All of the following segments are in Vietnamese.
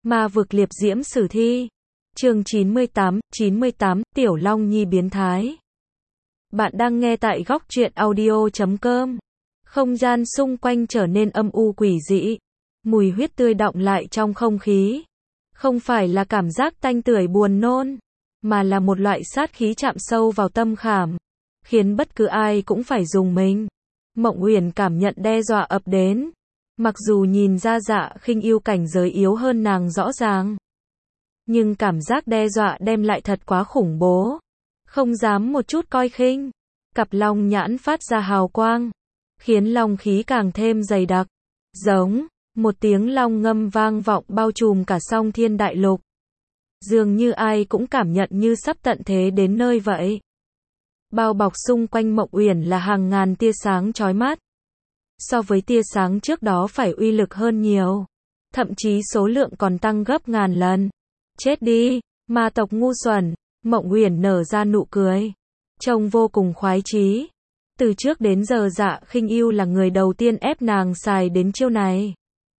Ma vực liệp diễm sử thi. Chương 98, Tiểu Long Nhi biến thái. Bạn đang nghe tại góc truyện audio.com. Không gian xung quanh trở nên âm u quỷ dị. Mùi huyết tươi đọng lại trong không khí. Không phải là cảm giác tanh tưởi buồn nôn, mà là một loại sát khí chạm sâu vào tâm khảm, khiến bất cứ ai cũng phải rùng mình. Mộng Uyển cảm nhận đe dọa ập đến. Mặc dù nhìn ra Dạ Khinh Yêu cảnh giới yếu hơn nàng rõ ràng, nhưng cảm giác đe dọa đem lại thật quá khủng bố. Không dám một chút coi khinh. Cặp long nhãn phát ra hào quang, khiến long khí càng thêm dày đặc. Giống, một tiếng long ngâm vang vọng bao trùm cả Song Thiên Đại Lục. Dường như ai cũng cảm nhận như sắp tận thế đến nơi vậy. Bao bọc xung quanh Mộng Uyển là hàng ngàn tia sáng chói mắt. So với tia sáng trước đó phải uy lực hơn nhiều. Thậm chí số lượng còn tăng gấp ngàn lần. Chết đi, ma tộc ngu xuẩn. Mộng Uyển nở ra nụ cười, trông vô cùng khoái chí. Từ trước đến giờ Dạ Khinh Yêu là người đầu tiên ép nàng xài đến chiêu này.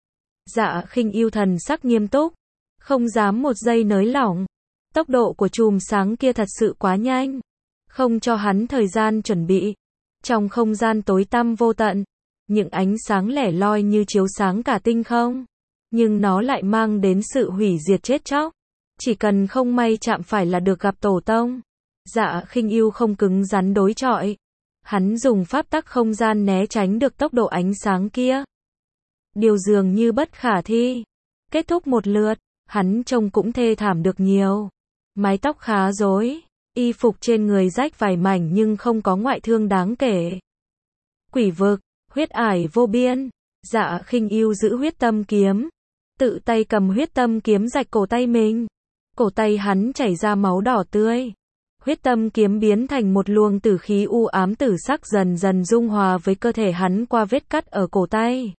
Dạ Khinh Yêu thần sắc nghiêm túc, không dám một giây nới lỏng. Tốc độ của chùm sáng kia thật sự quá nhanh, không cho hắn thời gian chuẩn bị. Trong không gian tối tăm vô tận, những ánh sáng lẻ loi như chiếu sáng cả tinh không, nhưng nó lại mang đến sự hủy diệt chết chóc. Chỉ cần không may chạm phải là được gặp tổ tông. Dạ Khinh Yêu không cứng rắn đối chọi. Hắn dùng pháp tắc không gian né tránh được tốc độ ánh sáng kia. Điều dường như bất khả thi. Kết thúc một lượt, hắn trông cũng thê thảm được nhiều. Mái tóc khá rối, y phục trên người rách vài mảnh nhưng không có ngoại thương đáng kể. Quỷ vực, huyết ải vô biên. Dạ Khinh Yêu giữ huyết tâm kiếm, tự tay cầm huyết tâm kiếm rạch cổ tay mình. Cổ tay hắn chảy ra máu đỏ tươi. Huyết tâm kiếm biến thành một luồng tử khí u ám tử sắc dần dần dung hòa với cơ thể hắn qua vết cắt ở cổ tay.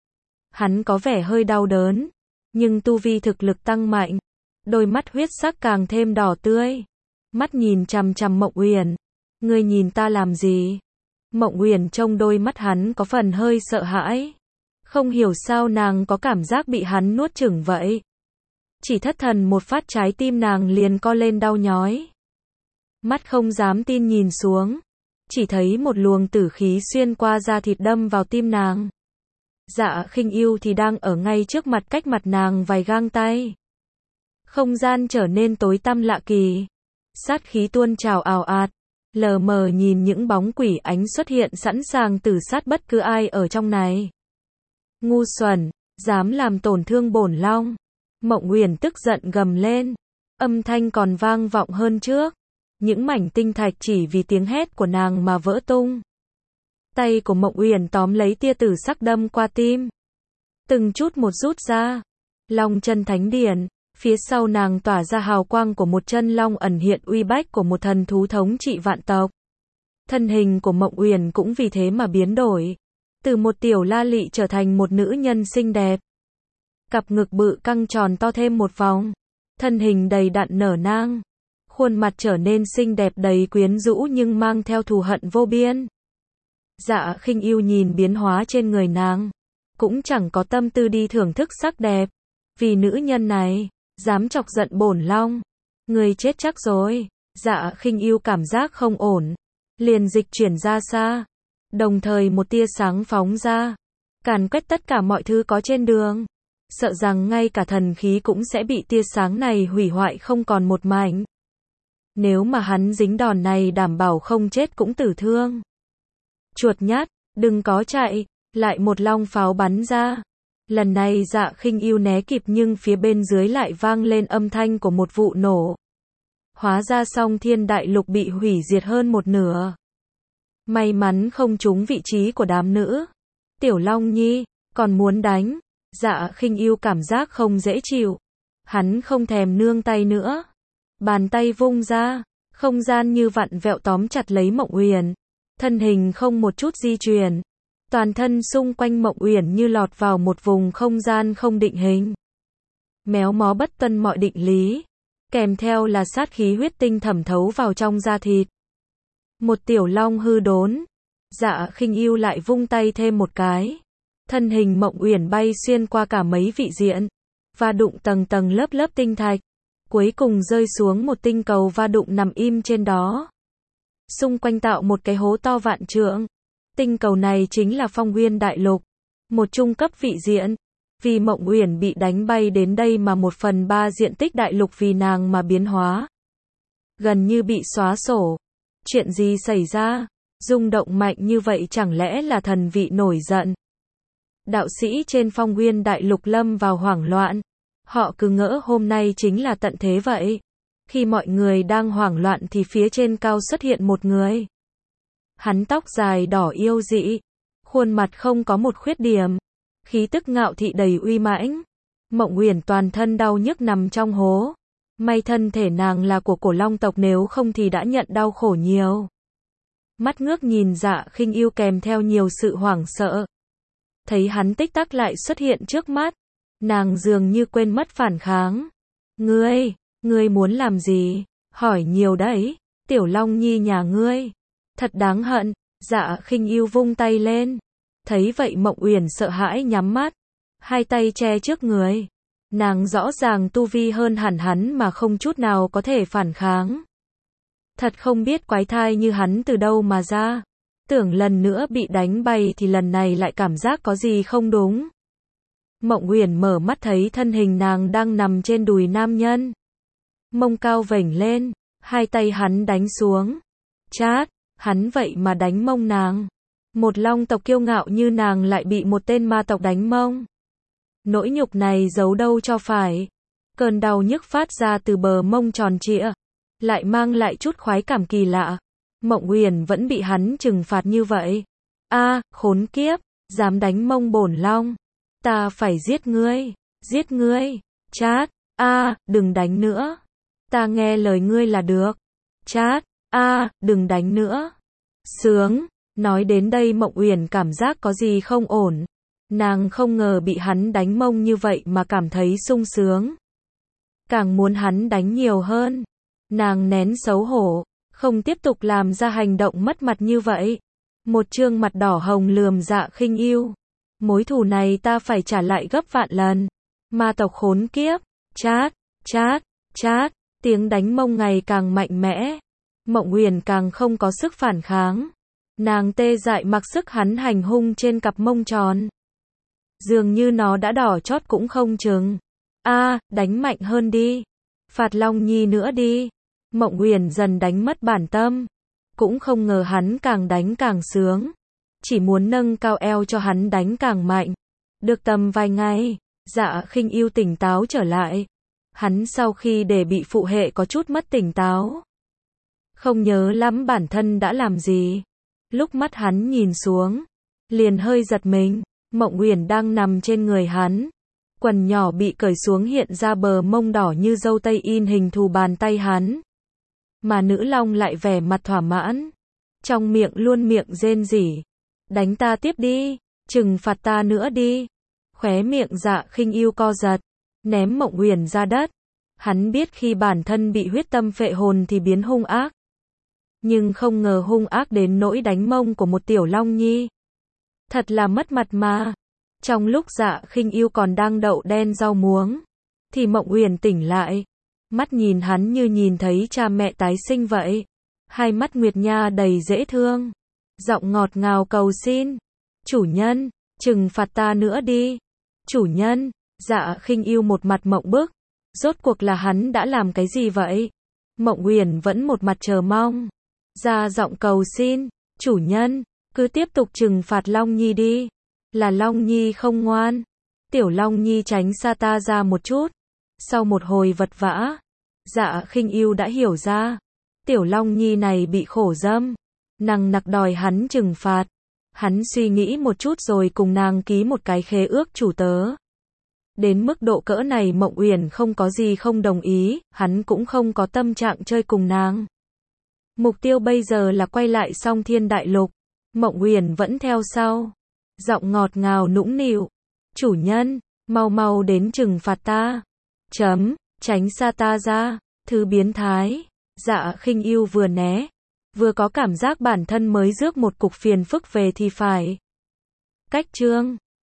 Hắn có vẻ hơi đau đớn, nhưng tu vi thực lực tăng mạnh. Đôi mắt huyết sắc càng thêm đỏ tươi. Mắt nhìn chằm chằm Mộng Uyển. Ngươi nhìn ta làm gì? Mộng Uyển trông đôi mắt hắn có phần hơi sợ hãi. Không hiểu sao nàng có cảm giác bị hắn nuốt chửng vậy. Chỉ thất thần một phát trái tim nàng liền co lên đau nhói. Mắt không dám tin nhìn xuống, chỉ thấy một luồng tử khí xuyên qua da thịt đâm vào tim nàng. Dạ Khinh Yêu thì đang ở ngay trước mặt, cách mặt nàng vài gang tay. Không gian trở nên tối tăm lạ kỳ. Sát khí tuôn trào ào ạt, lờ mờ nhìn những bóng quỷ ánh xuất hiện sẵn sàng tử sát bất cứ ai ở trong này. Ngu xuẩn, dám làm tổn thương bổn long. Mộng Uyển tức giận gầm lên, âm thanh còn vang vọng hơn trước. Những mảnh tinh thạch chỉ vì tiếng hét của nàng mà vỡ tung. Tay của Mộng Uyển tóm lấy tia tử sắc đâm qua tim, từng chút một rút ra. Long chân thánh điển, phía sau nàng tỏa ra hào quang của một chân long ẩn hiện uy bách của một thần thú thống trị vạn tộc. Thân hình của Mộng Uyển cũng vì thế mà biến đổi, từ một tiểu la lị trở thành một nữ nhân xinh đẹp. Cặp ngực bự căng tròn to thêm một vòng, thân hình đầy đặn nở nang, khuôn mặt trở nên xinh đẹp đầy quyến rũ nhưng mang theo thù hận vô biên. Dạ Khinh Yêu nhìn biến hóa trên người nàng, cũng chẳng có tâm tư đi thưởng thức sắc đẹp. Vì nữ nhân này, dám chọc giận bổn long, người chết chắc rồi. Dạ Khinh Yêu cảm giác không ổn, liền dịch chuyển ra xa, đồng thời một tia sáng phóng ra, càn quét tất cả mọi thứ có trên đường. Sợ rằng ngay cả thần khí cũng sẽ bị tia sáng này hủy hoại không còn một mảnh. Nếu mà hắn dính đòn này đảm bảo không chết cũng tử thương. Chuột nhát, đừng có chạy. Lại một long pháo bắn ra. Lần này Dạ Khinh Yêu né kịp nhưng phía bên dưới lại vang lên âm thanh của một vụ nổ. Hóa ra Song Thiên Đại Lục bị hủy diệt hơn một nửa. May mắn không trúng vị trí của đám nữ. Tiểu Long Nhi, còn muốn đánh. Dạ Khinh Yêu cảm giác không dễ chịu. Hắn không thèm nương tay nữa. Bàn tay vung ra, không gian như vặn vẹo tóm chặt lấy Mộng Uyển. Thân hình không một chút di chuyển. Toàn thân xung quanh Mộng Uyển như lọt vào một vùng không gian không định hình. Méo mó bất tuân mọi định lý. Kèm theo là sát khí huyết tinh thẩm thấu vào trong da thịt. Một tiểu long hư đốn. Dạ Khinh Yêu lại vung tay thêm một cái. Thân hình Mộng Uyển bay xuyên qua cả mấy vị diện. va đụng tầng tầng lớp lớp tinh thạch, cuối cùng rơi xuống một tinh cầu va đụng nằm im trên đó. Xung quanh tạo một cái hố to vạn trượng. Tinh cầu này chính là Phong Nguyên Đại Lục, một trung cấp vị diện. Vì Mộng Uyển bị đánh bay đến đây mà 1/3 diện tích đại lục vì nàng mà biến hóa. Gần như bị xóa sổ. Chuyện gì xảy ra? Rung động mạnh như vậy chẳng lẽ là thần vị nổi giận? Đạo sĩ trên Phong Nguyên Đại Lục lâm vào hoảng loạn. Họ cứ ngỡ hôm nay chính là tận thế vậy. Khi mọi người đang hoảng loạn thì phía trên cao xuất hiện một người. Hắn tóc dài đỏ yêu dị, khuôn mặt không có một khuyết điểm, khí tức ngạo thị đầy uy mãnh. Mộng Uyển toàn thân đau nhức nằm trong hố. May thân thể nàng là của cổ long tộc, nếu không thì đã nhận đau khổ nhiều. Mắt ngước nhìn Dạ Khinh Yêu kèm theo nhiều sự hoảng sợ. Thấy hắn tích tắc lại xuất hiện trước mắt, nàng dường như quên mất phản kháng. Ngươi muốn làm gì? Hỏi nhiều đấy, Tiểu Long Nhi nhà ngươi. Thật đáng hận. Dạ Khinh Yêu vung tay lên. Thấy vậy Mộng Uyển sợ hãi nhắm mắt, hai tay che trước người. Nàng rõ ràng tu vi hơn hẳn hắn mà không chút nào có thể phản kháng. Thật không biết quái thai như hắn từ đâu mà ra. Tưởng lần nữa bị đánh bay thì lần này lại cảm giác có gì không đúng. Mộng Uyển mở mắt thấy thân hình nàng đang nằm trên đùi nam nhân. Mông cao vểnh lên, hai tay hắn đánh xuống. Chát, hắn vậy mà đánh mông nàng. Một long tộc kiêu ngạo như nàng lại bị một tên ma tộc đánh mông. Nỗi nhục này giấu đâu cho phải. Cơn đau nhức phát ra từ bờ mông tròn trịa, lại mang lại chút khoái cảm kỳ lạ. Mộng Uyển vẫn bị hắn trừng phạt như vậy. Khốn kiếp, dám đánh mông bổn long. Ta phải giết ngươi. Chát, đừng đánh nữa. Ta nghe lời ngươi là được. Chát, đừng đánh nữa. Sướng, nói đến đây Mộng Uyển cảm giác có gì không ổn. Nàng không ngờ bị hắn đánh mông như vậy mà cảm thấy sung sướng. Càng muốn hắn đánh nhiều hơn. Nàng nén xấu hổ, không tiếp tục làm ra hành động mất mặt như vậy. Một trương mặt đỏ hồng lườm Dạ Khinh Yêu. Mối thù này ta phải trả lại gấp vạn lần. Ma tộc khốn kiếp. Chát, chát, chát, tiếng đánh mông ngày càng mạnh mẽ. Mộng Uyển càng không có sức phản kháng. Nàng tê dại mặc sức hắn hành hung trên cặp mông tròn. Dường như nó đã đỏ chót cũng không chừng. Đánh mạnh hơn đi. Phạt Long Nhi nữa đi. Mộng Uyển dần đánh mất bản tâm. Cũng không ngờ hắn càng đánh càng sướng. Chỉ muốn nâng cao eo cho hắn đánh càng mạnh. Được tầm vài ngày, Dạ Khinh Yêu tỉnh táo trở lại. Hắn sau khi để bị phụ hệ có chút mất tỉnh táo. Không nhớ lắm bản thân đã làm gì. Lúc mắt hắn nhìn xuống, liền hơi giật mình. Mộng Uyển đang nằm trên người hắn. Quần nhỏ bị cởi xuống hiện ra bờ mông đỏ như dâu tây in hình thù bàn tay hắn. Mà nữ long lại vẻ mặt thỏa mãn. Trong miệng luôn miệng rên rỉ. Đánh ta tiếp đi, trừng phạt ta nữa đi. Khóe miệng Dạ Khinh Yêu co giật, ném Mộng Uyển ra đất. Hắn biết khi bản thân bị huyết tâm phệ hồn thì biến hung ác. Nhưng không ngờ hung ác đến nỗi đánh mông của một tiểu long nhi. Thật là mất mặt mà. Trong lúc Dạ Khinh Yêu còn đang đậu đen rau muống, thì Mộng Uyển tỉnh lại. Mắt nhìn hắn như nhìn thấy cha mẹ tái sinh vậy. Hai mắt nguyệt nha đầy dễ thương. Giọng ngọt ngào cầu xin. Chủ nhân, trừng phạt ta nữa đi. Chủ nhân. Dạ Khinh Yêu một mặt mộng bức. Rốt cuộc là hắn đã làm cái gì vậy? Mộng Uyển vẫn một mặt chờ mong. Ra giọng cầu xin. Chủ nhân, cứ tiếp tục trừng phạt Long Nhi đi. Là Long Nhi không ngoan. Tiểu Long Nhi tránh xa ta ra một chút. Sau một hồi vật vã, Dạ Khinh Yêu đã hiểu ra. Tiểu Long Nhi này bị khổ dâm. Nằng nặc đòi hắn trừng phạt. Hắn suy nghĩ một chút rồi cùng nàng ký một cái khế ước chủ tớ. Đến mức độ cỡ này Mộng Uyển không có gì không đồng ý, hắn cũng không có tâm trạng chơi cùng nàng. Mục tiêu bây giờ là quay lại Song Thiên Đại Lục. Mộng Uyển vẫn theo sau. Giọng ngọt ngào nũng nịu. Chủ nhân, mau mau đến trừng phạt ta. Tránh xa ta ra. Thứ biến thái. Dạ Khinh Yêu vừa né, vừa có cảm giác bản thân mới rước một cục phiền phức về thì phải. Cách chương